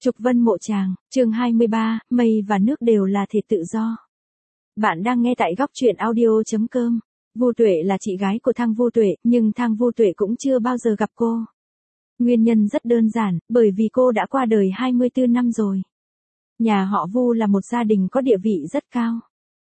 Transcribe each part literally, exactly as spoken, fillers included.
Trục Vân Mộ Tràng, chương hai mươi ba, mây và nước đều là thể tự do. Bạn đang nghe tại góc truyện audio chấm com. Vu Tuệ là chị gái của Thang Vu Tuệ, nhưng Thang Vu Tuệ cũng chưa bao giờ gặp cô. Nguyên nhân rất đơn giản, bởi vì cô đã qua đời hai mươi tư năm rồi. Nhà họ Vu là một gia đình có địa vị rất cao.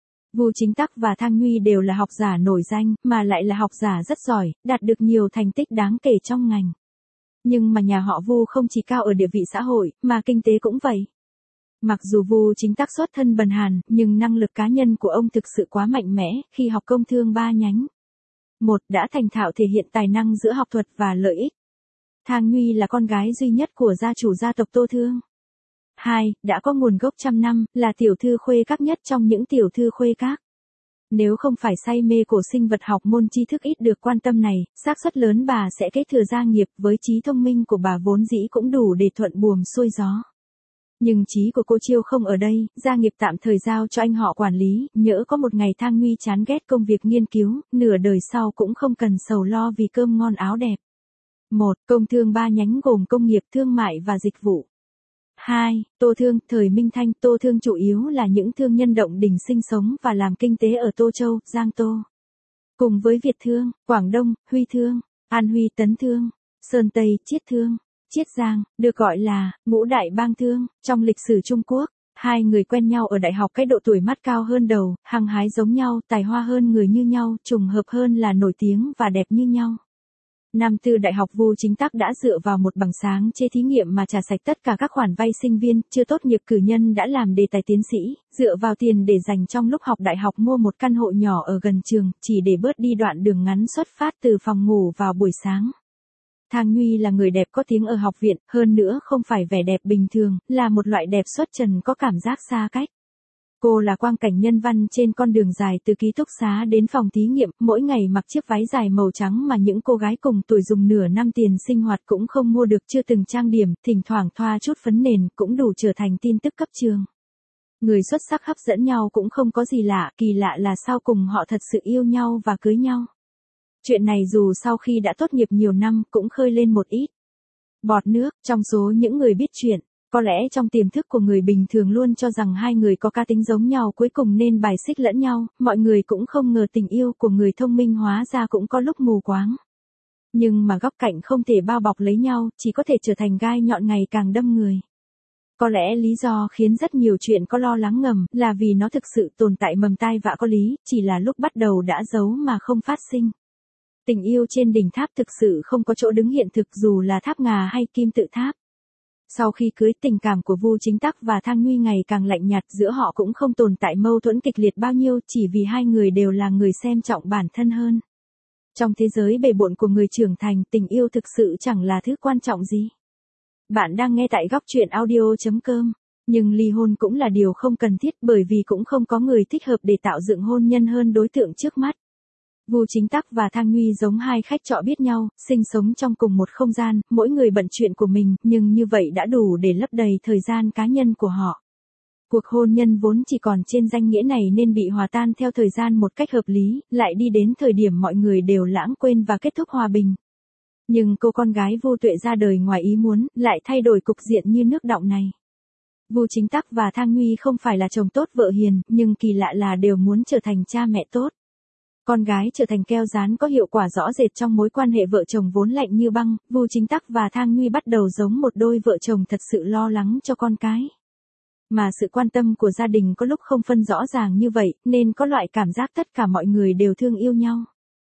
Vu Chính Tắc và Thang Nguy đều là học giả nổi danh, mà lại là học giả rất giỏi, đạt được nhiều thành tích đáng kể trong ngành. Nhưng mà nhà họ Vu không chỉ cao ở địa vị xã hội, mà kinh tế cũng vậy. Mặc dù Vu Chính Tắc xuất thân bần hàn, nhưng năng lực cá nhân của ông thực sự quá mạnh mẽ, khi học công thương ba nhánh. Một, đã thành thạo thể hiện tài năng giữa học thuật và lợi ích. Thang Nguy là con gái duy nhất của gia chủ gia tộc Tô Thương. Hai, đã có nguồn gốc trăm năm, là tiểu thư khuê các nhất trong những tiểu thư khuê các. Nếu không phải say mê cổ sinh vật học môn tri thức ít được quan tâm này, xác suất lớn bà sẽ kế thừa gia nghiệp, với trí thông minh của bà vốn dĩ cũng đủ để thuận buồm xuôi gió. Nhưng trí của cô Chiêu không ở đây, gia nghiệp tạm thời giao cho anh họ quản lý, nhỡ có một ngày Thang Nguy chán ghét công việc nghiên cứu, nửa đời sau cũng không cần sầu lo vì cơm ngon áo đẹp. Một, công thương ba nhánh gồm công nghiệp, thương mại và dịch vụ. Hai, Tô Thương, thời Minh Thanh, Tô Thương chủ yếu là những thương nhân động đình sinh sống và làm kinh tế ở Tô Châu, Giang Tô. Cùng với Việt Thương, Quảng Đông, Huy Thương, An Huy, Tấn Thương, Sơn Tây, Chiết Thương, Chiết Giang, được gọi là ngũ đại bang thương trong lịch sử Trung Quốc. Hai người quen nhau ở đại học, cái độ tuổi mắt cao hơn đầu, hăng hái giống nhau, tài hoa hơn người như nhau, trùng hợp hơn là nổi tiếng và đẹp như nhau. Năm tư đại học Vu Chính Tắc đã dựa vào một bằng sáng chế thí nghiệm mà trả sạch tất cả các khoản vay sinh viên, chưa tốt nghiệp cử nhân đã làm đề tài tiến sĩ, dựa vào tiền để dành trong lúc học đại học mua một căn hộ nhỏ ở gần trường, chỉ để bớt đi đoạn đường ngắn xuất phát từ phòng ngủ vào buổi sáng. Thang Nguy là người đẹp có tiếng ở học viện, hơn nữa không phải vẻ đẹp bình thường, là một loại đẹp xuất trần có cảm giác xa cách. Cô là quang cảnh nhân văn trên con đường dài từ ký túc xá đến phòng thí nghiệm, mỗi ngày mặc chiếc váy dài màu trắng mà những cô gái cùng tuổi dùng nửa năm tiền sinh hoạt cũng không mua được, chưa từng trang điểm, thỉnh thoảng thoa chút phấn nền cũng đủ trở thành tin tức cấp trường. Người xuất sắc hấp dẫn nhau cũng không có gì lạ, kỳ lạ là sau cùng họ thật sự yêu nhau và cưới nhau. Chuyện này dù sau khi đã tốt nghiệp nhiều năm cũng khơi lên một ít bọt nước trong số những người biết chuyện. Có lẽ trong tiềm thức của người bình thường luôn cho rằng hai người có cá tính giống nhau, cuối cùng nên bài xích lẫn nhau, mọi người cũng không ngờ tình yêu của người thông minh hóa ra cũng có lúc mù quáng. Nhưng mà góc cạnh không thể bao bọc lấy nhau, chỉ có thể trở thành gai nhọn ngày càng đâm người. Có lẽ lý do khiến rất nhiều chuyện có lo lắng ngầm, là vì nó thực sự tồn tại mầm tai vạ có lý, chỉ là lúc bắt đầu đã giấu mà không phát sinh. Tình yêu trên đỉnh tháp thực sự không có chỗ đứng hiện thực, dù là tháp ngà hay kim tự tháp. Sau khi cưới, tình cảm của Vu Chính Tắc và Thang Nguy ngày càng lạnh nhạt, giữa họ cũng không tồn tại mâu thuẫn kịch liệt bao nhiêu, chỉ vì hai người đều là người xem trọng bản thân hơn. Trong thế giới bề bộn của người trưởng thành, tình yêu thực sự chẳng là thứ quan trọng gì. Bạn đang nghe tại góc truyện audio chấm com. Nhưng ly hôn cũng là điều không cần thiết, bởi vì cũng không có người thích hợp để tạo dựng hôn nhân hơn đối tượng trước mắt. Vu Chính Tắc và Thang Nguy giống hai khách trọ biết nhau, sinh sống trong cùng một không gian, mỗi người bận chuyện của mình, nhưng như vậy đã đủ để lấp đầy thời gian cá nhân của họ. Cuộc hôn nhân vốn chỉ còn trên danh nghĩa này nên bị hòa tan theo thời gian một cách hợp lý, lại đi đến thời điểm mọi người đều lãng quên và kết thúc hòa bình. Nhưng cô con gái Vu Tuệ ra đời ngoài ý muốn, lại thay đổi cục diện như nước đọng này. Vu Chính Tắc và Thang Nguy không phải là chồng tốt vợ hiền, nhưng kỳ lạ là đều muốn trở thành cha mẹ tốt. Con gái trở thành keo dán có hiệu quả rõ rệt trong mối quan hệ vợ chồng vốn lạnh như băng, Vu Chính Tắc và Thang Nguy bắt đầu giống một đôi vợ chồng thật sự lo lắng cho con cái. Mà sự quan tâm của gia đình có lúc không phân rõ ràng như vậy, nên có loại cảm giác tất cả mọi người đều thương yêu nhau.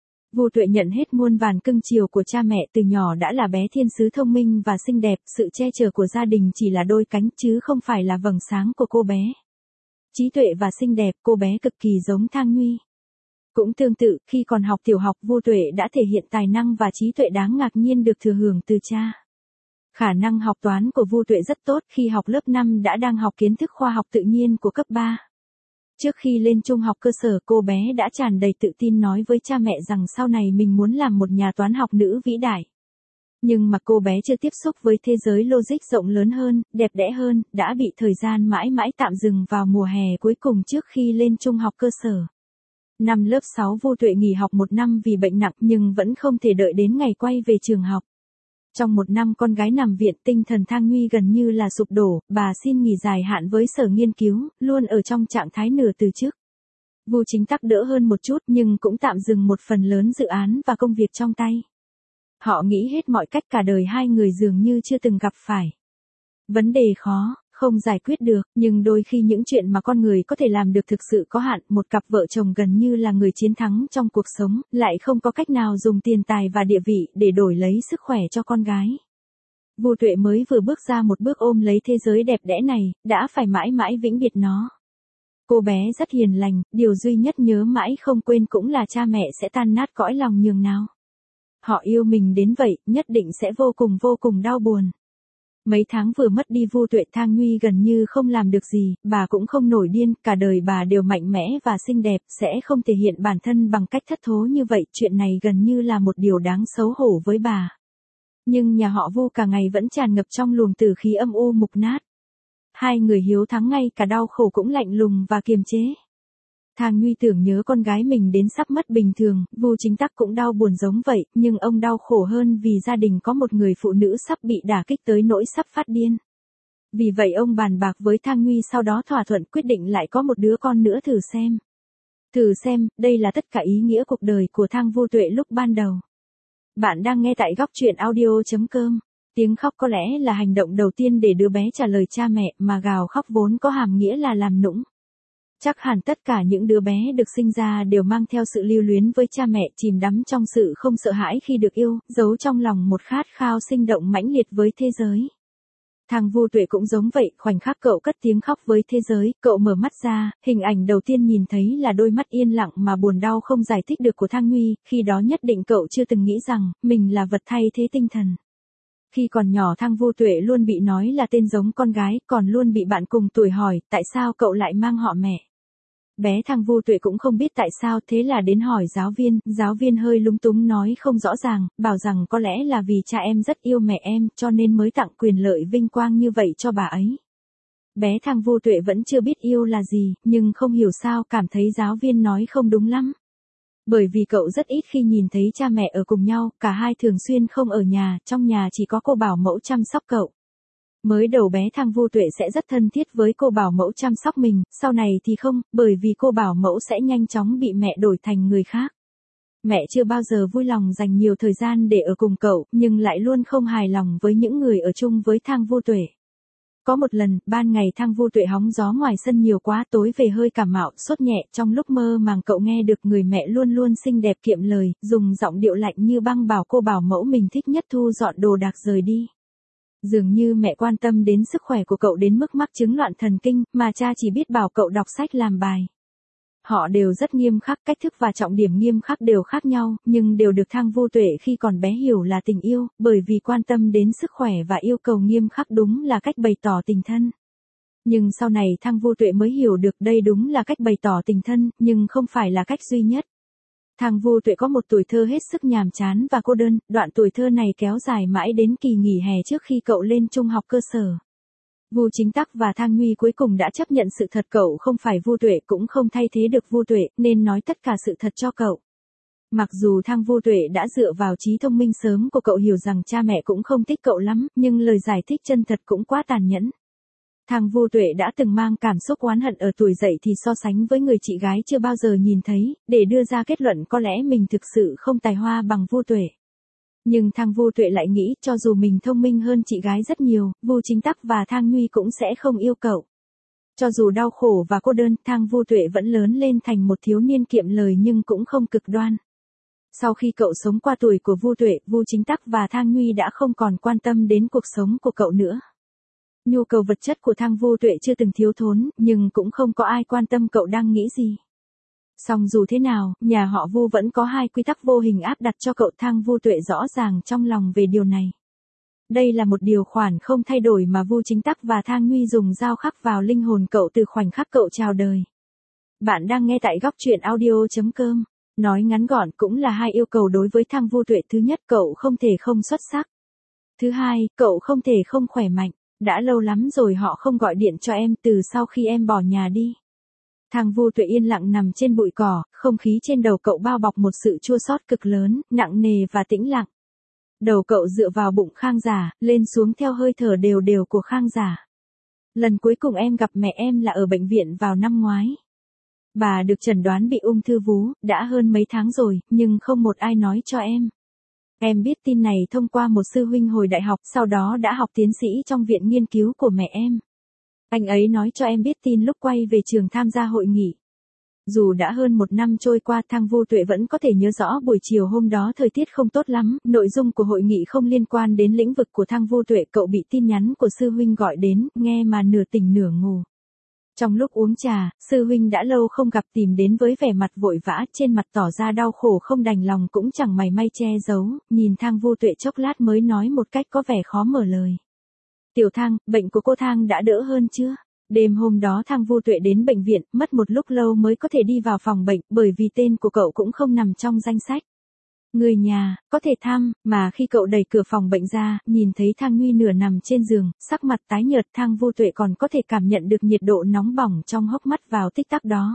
Vu Tuệ nhận hết muôn vàn cưng chiều của cha mẹ, từ nhỏ đã là bé thiên sứ thông minh và xinh đẹp, sự che chở của gia đình chỉ là đôi cánh chứ không phải là vầng sáng của cô bé. Trí tuệ và xinh đẹp, cô bé cực kỳ giống Thang Nguy. Cũng tương tự, khi còn học tiểu học, Vu Tuệ đã thể hiện tài năng và trí tuệ đáng ngạc nhiên được thừa hưởng từ cha. Khả năng học toán của Vu Tuệ rất tốt, khi học lớp năm đã đang học kiến thức khoa học tự nhiên của cấp ba. Trước khi lên trung học cơ sở, cô bé đã tràn đầy tự tin nói với cha mẹ rằng sau này mình muốn làm một nhà toán học nữ vĩ đại. Nhưng mà cô bé chưa tiếp xúc với thế giới logic rộng lớn hơn, đẹp đẽ hơn, đã bị thời gian mãi mãi tạm dừng vào mùa hè cuối cùng trước khi lên trung học cơ sở. Năm lớp sáu Vu Tuệ nghỉ học một năm vì bệnh nặng, nhưng vẫn không thể đợi đến ngày quay về trường học. Trong một năm con gái nằm viện, tinh thần Thang Nguy gần như là sụp đổ, bà xin nghỉ dài hạn với sở nghiên cứu, luôn ở trong trạng thái nửa từ chức. Vu Chính Tắc đỡ hơn một chút nhưng cũng tạm dừng một phần lớn dự án và công việc trong tay. Họ nghĩ hết mọi cách, cả đời hai người dường như chưa từng gặp phải vấn đề khó, không giải quyết được, nhưng đôi khi những chuyện mà con người có thể làm được thực sự có hạn. Một cặp vợ chồng gần như là người chiến thắng trong cuộc sống, lại không có cách nào dùng tiền tài và địa vị để đổi lấy sức khỏe cho con gái. Vu Tuệ mới vừa bước ra một bước ôm lấy thế giới đẹp đẽ này, đã phải mãi mãi vĩnh biệt nó. Cô bé rất hiền lành, điều duy nhất nhớ mãi không quên cũng là cha mẹ sẽ tan nát cõi lòng nhường nào. Họ yêu mình đến vậy, nhất định sẽ vô cùng vô cùng đau buồn. Mấy tháng vừa mất đi Vu Tuệ, Thang Nguy gần như không làm được gì, bà cũng không nổi điên, cả đời bà đều mạnh mẽ và xinh đẹp, sẽ không thể hiện bản thân bằng cách thất thố như vậy, chuyện này gần như là một điều đáng xấu hổ với bà. Nhưng nhà họ Vu cả ngày vẫn tràn ngập trong luồng tử khí âm u mục nát. Hai người hiếu thắng ngay cả đau khổ cũng lạnh lùng và kiềm chế. Thang Nguy tưởng nhớ con gái mình đến sắp mất bình thường, Vu Chính Tắc cũng đau buồn giống vậy, nhưng ông đau khổ hơn vì gia đình có một người phụ nữ sắp bị đả kích tới nỗi sắp phát điên. Vì vậy ông bàn bạc với Thang Nguy, sau đó thỏa thuận quyết định lại có một đứa con nữa thử xem. Thử xem, đây là tất cả ý nghĩa cuộc đời của Thang Vu Tuệ lúc ban đầu. Bạn đang nghe tại góc truyện audio chấm com. Tiếng khóc có lẽ là hành động đầu tiên để đứa bé trả lời cha mẹ, mà gào khóc vốn có hàm nghĩa là làm nũng. Chắc hẳn tất cả những đứa bé được sinh ra đều mang theo sự lưu luyến với cha mẹ, chìm đắm trong sự không sợ hãi khi được yêu, giấu trong lòng một khát khao sinh động mãnh liệt với thế giới. Thang Vu Tuệ cũng giống vậy, khoảnh khắc cậu cất tiếng khóc với thế giới, cậu mở mắt ra, hình ảnh đầu tiên nhìn thấy là đôi mắt yên lặng mà buồn đau không giải thích được của Thang Nguy, khi đó nhất định cậu chưa từng nghĩ rằng, mình là vật thay thế tinh thần. Khi còn nhỏ Thang Vu Tuệ luôn bị nói là tên giống con gái, còn luôn bị bạn cùng tuổi hỏi, tại sao cậu lại mang họ mẹ. Bé Thang Vu Tuệ cũng không biết tại sao, thế là đến hỏi giáo viên, giáo viên hơi lúng túng nói không rõ ràng, bảo rằng có lẽ là vì cha em rất yêu mẹ em, cho nên mới tặng quyền lợi vinh quang như vậy cho bà ấy. Bé Thang Vu Tuệ vẫn chưa biết yêu là gì, nhưng không hiểu sao cảm thấy giáo viên nói không đúng lắm. Bởi vì cậu rất ít khi nhìn thấy cha mẹ ở cùng nhau, cả hai thường xuyên không ở nhà, trong nhà chỉ có cô bảo mẫu chăm sóc cậu. Mới đầu bé Thang Vu Tuệ sẽ rất thân thiết với cô bảo mẫu chăm sóc mình, sau này thì không, bởi vì cô bảo mẫu sẽ nhanh chóng bị mẹ đổi thành người khác. Mẹ chưa bao giờ vui lòng dành nhiều thời gian để ở cùng cậu, nhưng lại luôn không hài lòng với những người ở chung với Thang Vu Tuệ. Có một lần, ban ngày Thang Vu Tuệ hóng gió ngoài sân nhiều quá, tối về hơi cảm mạo, sốt nhẹ, trong lúc mơ màng cậu nghe được người mẹ luôn luôn xinh đẹp kiệm lời, dùng giọng điệu lạnh như băng bảo cô bảo mẫu mình thích nhất thu dọn đồ đạc rời đi. Dường như mẹ quan tâm đến sức khỏe của cậu đến mức mắc chứng loạn thần kinh, mà cha chỉ biết bảo cậu đọc sách làm bài. Họ đều rất nghiêm khắc, cách thức và trọng điểm nghiêm khắc đều khác nhau, nhưng đều được Thang Vu Tuệ khi còn bé hiểu là tình yêu, bởi vì quan tâm đến sức khỏe và yêu cầu nghiêm khắc đúng là cách bày tỏ tình thân. Nhưng sau này Thang Vu Tuệ mới hiểu được đây đúng là cách bày tỏ tình thân, nhưng không phải là cách duy nhất. Thang Vu Tuệ có một tuổi thơ hết sức nhàm chán và cô đơn, đoạn tuổi thơ này kéo dài mãi đến kỳ nghỉ hè trước khi cậu lên trung học cơ sở. Vu Chính Tắc và Thang Nguy cuối cùng đã chấp nhận sự thật cậu không phải Vu Tuệ, cũng không thay thế được Vu Tuệ, nên nói tất cả sự thật cho cậu. Mặc dù Thang Vu Tuệ đã dựa vào trí thông minh sớm của cậu hiểu rằng cha mẹ cũng không thích cậu lắm, nhưng lời giải thích chân thật cũng quá tàn nhẫn. Thang Vu Tuệ đã từng mang cảm xúc oán hận ở tuổi dậy thì so sánh với người chị gái chưa bao giờ nhìn thấy, để đưa ra kết luận có lẽ mình thực sự không tài hoa bằng Vu Tuệ. Nhưng Thang Vu Tuệ lại nghĩ cho dù mình thông minh hơn chị gái rất nhiều, Vu Chính Tắc và Thang Nguy cũng sẽ không yêu cậu. Cho dù đau khổ và cô đơn, Thang Vu Tuệ vẫn lớn lên thành một thiếu niên kiệm lời nhưng cũng không cực đoan. Sau khi cậu sống qua tuổi của Vu Tuệ, Vu Chính Tắc và Thang Nguy đã không còn quan tâm đến cuộc sống của cậu nữa. Nhu cầu vật chất của Thang Vu Tuệ chưa từng thiếu thốn, nhưng cũng không có ai quan tâm cậu đang nghĩ gì. Song dù thế nào, nhà họ Vu vẫn có hai quy tắc vô hình áp đặt cho cậu. Thang Vu Tuệ rõ ràng trong lòng về điều này. Đây là một điều khoản không thay đổi mà Vu Chính Tắc và Thang Nguy dùng dao khắc vào linh hồn cậu từ khoảnh khắc cậu chào đời. Bạn đang nghe tại góc truyện audio chấm com. Nói ngắn gọn cũng là hai yêu cầu đối với Thang Vu Tuệ. Thứ nhất, cậu không thể không xuất sắc. Thứ hai, cậu không thể không khỏe mạnh. Đã lâu lắm rồi họ không gọi điện cho em từ sau khi em bỏ nhà đi. Thang Vu Tuệ yên lặng nằm trên bụi cỏ, không khí trên đầu cậu bao bọc một sự chua xót cực lớn, nặng nề và tĩnh lặng. Đầu cậu dựa vào bụng Khang Giả, lên xuống theo hơi thở đều đều của Khang Giả. Lần cuối cùng em gặp mẹ em là ở bệnh viện vào năm ngoái. Bà được chẩn đoán bị ung thư vú, đã hơn mấy tháng rồi, nhưng không một ai nói cho em. Em biết tin này thông qua một sư huynh hồi đại học, sau đó đã học tiến sĩ trong viện nghiên cứu của mẹ em. Anh ấy nói cho em biết tin lúc quay về trường tham gia hội nghị. Dù đã hơn một năm trôi qua, Thang Vu Tuệ vẫn có thể nhớ rõ buổi chiều hôm đó thời tiết không tốt lắm, nội dung của hội nghị không liên quan đến lĩnh vực của Thang Vu Tuệ, cậu bị tin nhắn của sư huynh gọi đến, nghe mà nửa tỉnh nửa ngủ. Trong lúc uống trà, sư huynh đã lâu không gặp tìm đến với vẻ mặt vội vã, trên mặt tỏ ra đau khổ không đành lòng cũng chẳng mảy may che giấu, nhìn Thang Vu Tuệ chốc lát mới nói một cách có vẻ khó mở lời. Tiểu Thang, bệnh của cô Thang đã đỡ hơn chưa? Đêm hôm đó Thang Vu Tuệ đến bệnh viện, mất một lúc lâu mới có thể đi vào phòng bệnh, bởi vì tên của cậu cũng không nằm trong danh sách. Người nhà, có thể thăm, mà khi cậu đẩy cửa phòng bệnh ra, nhìn thấy Thang Nguy nửa nằm trên giường, sắc mặt tái nhợt, Thang Vu Tuệ còn có thể cảm nhận được nhiệt độ nóng bỏng trong hốc mắt vào tích tắc đó.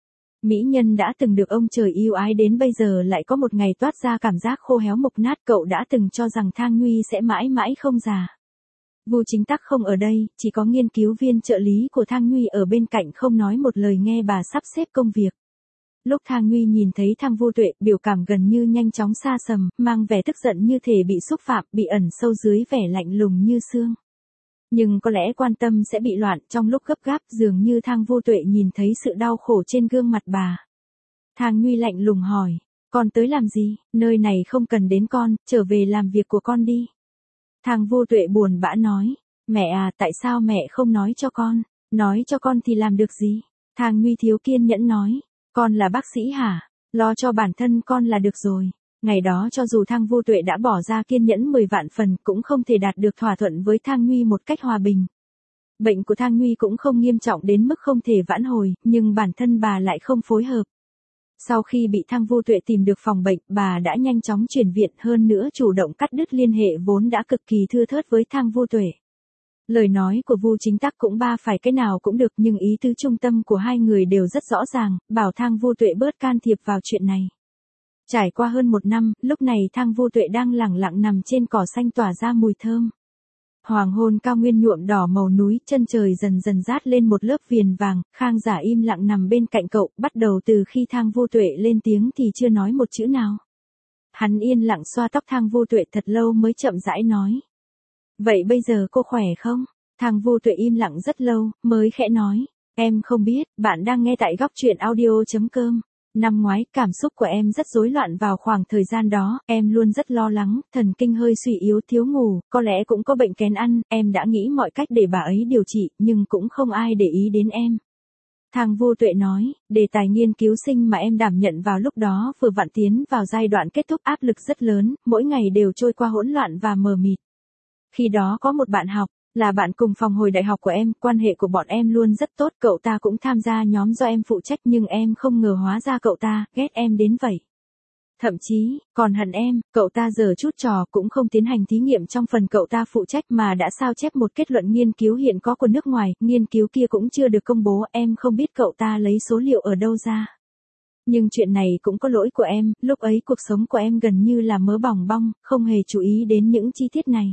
Mỹ nhân đã từng được ông trời yêu ái đến bây giờ lại có một ngày toát ra cảm giác khô héo mục nát, cậu đã từng cho rằng Thang Nguy sẽ mãi mãi không già. Vu Chính Tắc không ở đây, chỉ có nghiên cứu viên trợ lý của Thang Nguy ở bên cạnh không nói một lời nghe bà sắp xếp công việc. Lúc Thang Nguy nhìn thấy Thang Vu Tuệ, biểu cảm gần như nhanh chóng xa sầm, mang vẻ tức giận như thể bị xúc phạm, bị ẩn sâu dưới vẻ lạnh lùng như xương. Nhưng có lẽ quan tâm sẽ bị loạn, trong lúc gấp gáp dường như Thang Vu Tuệ nhìn thấy sự đau khổ trên gương mặt bà. Thang Nguy lạnh lùng hỏi, con tới làm gì, nơi này không cần đến con, trở về làm việc của con đi. Thang Vu Tuệ buồn bã nói, mẹ à, tại sao mẹ không nói cho con, nói cho con thì làm được gì? Thang Nguy thiếu kiên nhẫn nói, con là bác sĩ hả, lo cho bản thân con là được rồi. Ngày đó cho dù Thang Vu Tuệ đã bỏ ra kiên nhẫn mười vạn phần cũng không thể đạt được thỏa thuận với Thang Nguy một cách hòa bình. Bệnh của Thang Nguy cũng không nghiêm trọng đến mức không thể vãn hồi, nhưng bản thân bà lại không phối hợp. Sau khi bị Thang Vu Tuệ tìm được phòng bệnh, bà đã nhanh chóng chuyển viện, hơn nữa chủ động cắt đứt liên hệ vốn đã cực kỳ thưa thớt với Thang Vu Tuệ. Lời nói của Vu Chính Tắc cũng ba phải cái nào cũng được, nhưng ý tứ trung tâm của hai người đều rất rõ ràng, bảo Thang Vu Tuệ bớt can thiệp vào chuyện này. Trải qua hơn một năm, lúc này Thang Vu Tuệ đang lẳng lặng nằm trên cỏ xanh tỏa ra mùi thơm. Hoàng hôn cao nguyên nhuộm đỏ màu núi, chân trời dần dần rát lên một lớp viền vàng, Khang Giả im lặng nằm bên cạnh cậu, bắt đầu từ khi Thang Vu Tuệ lên tiếng thì chưa nói một chữ nào. Hắn yên lặng xoa tóc Thang Vu Tuệ thật lâu mới chậm rãi nói. Vậy bây giờ cô khỏe không? Thang Vu Tuệ im lặng rất lâu, mới khẽ nói, em không biết, bạn đang nghe tại góc truyện audio chấm com. Năm ngoái, cảm xúc của em rất rối loạn vào khoảng thời gian đó, em luôn rất lo lắng, thần kinh hơi suy yếu, thiếu ngủ, có lẽ cũng có bệnh kén ăn, em đã nghĩ mọi cách để bà ấy điều trị, nhưng cũng không ai để ý đến em. Thang Vu Tuệ nói, đề tài nghiên cứu sinh mà em đảm nhận vào lúc đó vừa vặn tiến vào giai đoạn kết thúc, áp lực rất lớn, mỗi ngày đều trôi qua hỗn loạn và mờ mịt. Khi đó có một bạn học, là bạn cùng phòng hồi đại học của em, quan hệ của bọn em luôn rất tốt, cậu ta cũng tham gia nhóm do em phụ trách, nhưng em không ngờ hóa ra cậu ta ghét em đến vậy. Thậm chí, còn hận em, cậu ta giở chút trò cũng không tiến hành thí nghiệm trong phần cậu ta phụ trách mà đã sao chép một kết luận nghiên cứu hiện có của nước ngoài, nghiên cứu kia cũng chưa được công bố, em không biết cậu ta lấy số liệu ở đâu ra. Nhưng chuyện này cũng có lỗi của em, lúc ấy cuộc sống của em gần như là mớ bòng bong, không hề chú ý đến những chi tiết này.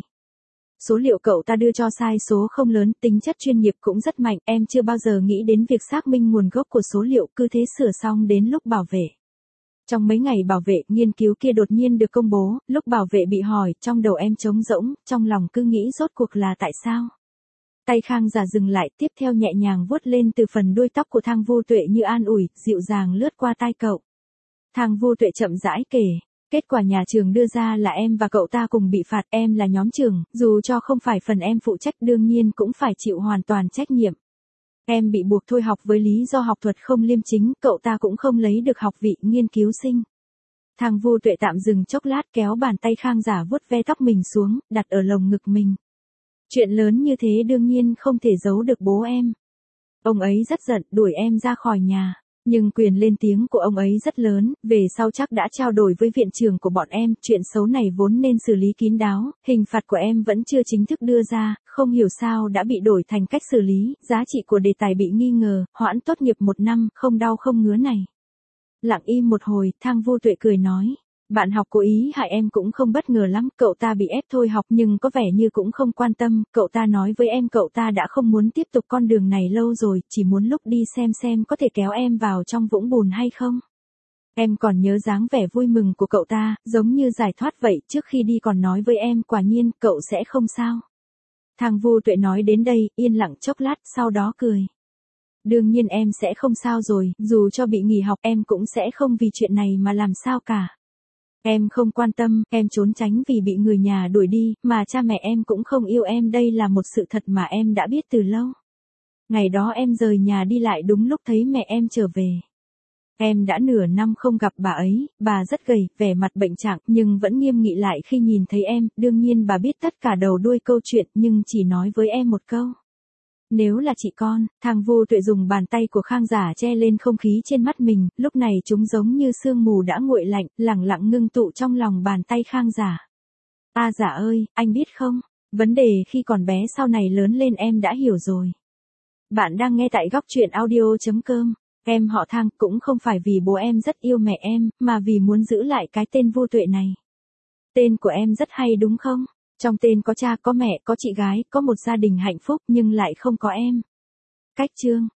Số liệu cậu ta đưa cho sai số không lớn, tính chất chuyên nghiệp cũng rất mạnh, em chưa bao giờ nghĩ đến việc xác minh nguồn gốc của số liệu, cứ thế sửa xong đến lúc bảo vệ. Trong mấy ngày bảo vệ, nghiên cứu kia đột nhiên được công bố, lúc bảo vệ bị hỏi, trong đầu em trống rỗng, trong lòng cứ nghĩ rốt cuộc là tại sao. Tay Khang Giả dừng lại, tiếp theo nhẹ nhàng vuốt lên từ phần đuôi tóc của Thang Vu Tuệ như an ủi, dịu dàng lướt qua tai cậu. Thang Vu Tuệ chậm rãi kể. Kết quả nhà trường đưa ra là em và cậu ta cùng bị phạt, em là nhóm trưởng, dù cho không phải phần em phụ trách đương nhiên cũng phải chịu hoàn toàn trách nhiệm. Em bị buộc thôi học với lý do học thuật không liêm chính, cậu ta cũng không lấy được học vị nghiên cứu sinh. Thang Vu Tuệ tạm dừng chốc lát, kéo bàn tay Khang Giả vuốt ve tóc mình xuống, đặt ở lồng ngực mình. Chuyện lớn như thế đương nhiên không thể giấu được bố em. Ông ấy rất giận, đuổi em ra khỏi nhà. Nhưng quyền lên tiếng của ông ấy rất lớn, về sau chắc đã trao đổi với viện trưởng của bọn em, chuyện xấu này vốn nên xử lý kín đáo, hình phạt của em vẫn chưa chính thức đưa ra, không hiểu sao đã bị đổi thành cách xử lý, giá trị của đề tài bị nghi ngờ, hoãn tốt nghiệp một năm, không đau không ngứa này. Lặng im một hồi, Thang Vu Tuệ cười nói, Bạn học cố ý hại em cũng không bất ngờ lắm, cậu ta bị ép thôi học nhưng có vẻ như cũng không quan tâm, cậu ta nói với em cậu ta đã không muốn tiếp tục con đường này lâu rồi, chỉ muốn lúc đi xem xem có thể kéo em vào trong vũng bùn hay không. Em còn nhớ dáng vẻ vui mừng của cậu ta, giống như giải thoát vậy, trước khi đi còn nói với em quả nhiên cậu sẽ không sao. Thang Vu Tuệ nói đến đây, yên lặng chốc lát, sau đó cười. Đương nhiên em sẽ không sao rồi, dù cho bị nghỉ học em cũng sẽ không vì chuyện này mà làm sao cả. Em không quan tâm, em trốn tránh vì bị người nhà đuổi đi, mà cha mẹ em cũng không yêu em, đây là một sự thật mà em đã biết từ lâu. Ngày đó em rời nhà đi lại đúng lúc thấy mẹ em trở về. Em đã nửa năm không gặp bà ấy, bà rất gầy, vẻ mặt bệnh trạng, nhưng vẫn nghiêm nghị lại khi nhìn thấy em, đương nhiên bà biết tất cả đầu đuôi câu chuyện, nhưng chỉ nói với em một câu. Nếu là chị con, Thang Vu Tuệ dùng bàn tay của Khang Giả che lên không khí trên mắt mình, lúc này chúng giống như sương mù đã nguội lạnh, lẳng lặng ngưng tụ trong lòng bàn tay Khang Giả. A Giả ơi, anh biết không, vấn đề khi còn bé sau này lớn lên em đã hiểu rồi. Bạn đang nghe tại góc truyện audio.com. Em họ Thang cũng không phải vì bố em rất yêu mẹ em, mà vì muốn giữ lại cái tên Vu Tuệ này. Tên của em rất hay đúng không? Trong tên có cha, có mẹ, có chị gái, có một gia đình hạnh phúc nhưng lại không có em. Cách chương